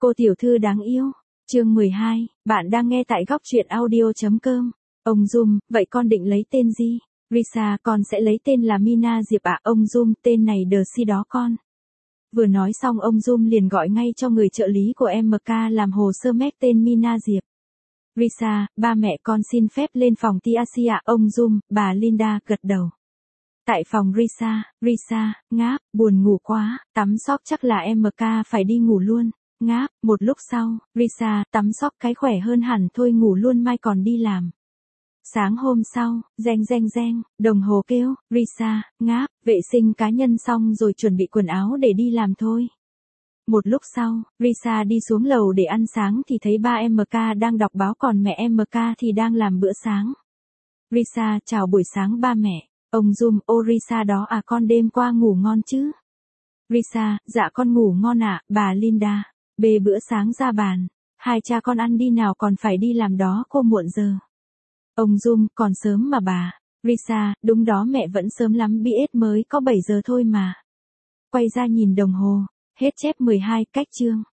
Cô tiểu thư đáng yêu. Chương 12, bạn đang nghe tại góc truyện audio.com. Ông Zoom, vậy con định lấy tên gì? Risa, con sẽ lấy tên là Mina Diệp ạ. Ông Zoom, tên này đờ si đó con. Vừa nói xong ông Zoom liền gọi ngay cho người trợ lý của MK làm hồ sơ mép tên Mina Diệp. Risa, ba mẹ con xin phép lên phòng TRC ạ. Ông Zoom, bà Linda gật đầu. Tại phòng Risa, ngáp, buồn ngủ quá, tắm sóc chắc là MK phải đi ngủ luôn. Ngáp, một lúc sau, Risa, tắm sóc cái khỏe hơn hẳn thôi, ngủ luôn mai còn đi làm. Sáng hôm sau, reng, đồng hồ kêu, Risa, ngáp, vệ sinh cá nhân xong rồi chuẩn bị quần áo để đi làm thôi. Một lúc sau, Risa đi xuống lầu để ăn sáng thì thấy ba MK đang đọc báo còn mẹ MK thì đang làm bữa sáng. Risa, chào buổi sáng ba mẹ. Ông Zoom, ô Risa đó à, con đêm qua ngủ ngon chứ? Risa, dạ con ngủ ngon ạ. Bà Linda, bê bữa sáng ra bàn. Hai cha con ăn đi nào, còn phải đi làm đó cô muộn giờ. Ông Zoom, còn sớm mà bà. Risa, đúng đó mẹ, vẫn sớm lắm, BS mới có 7 giờ thôi mà. Quay ra nhìn đồng hồ, hết chép 12 cách chương.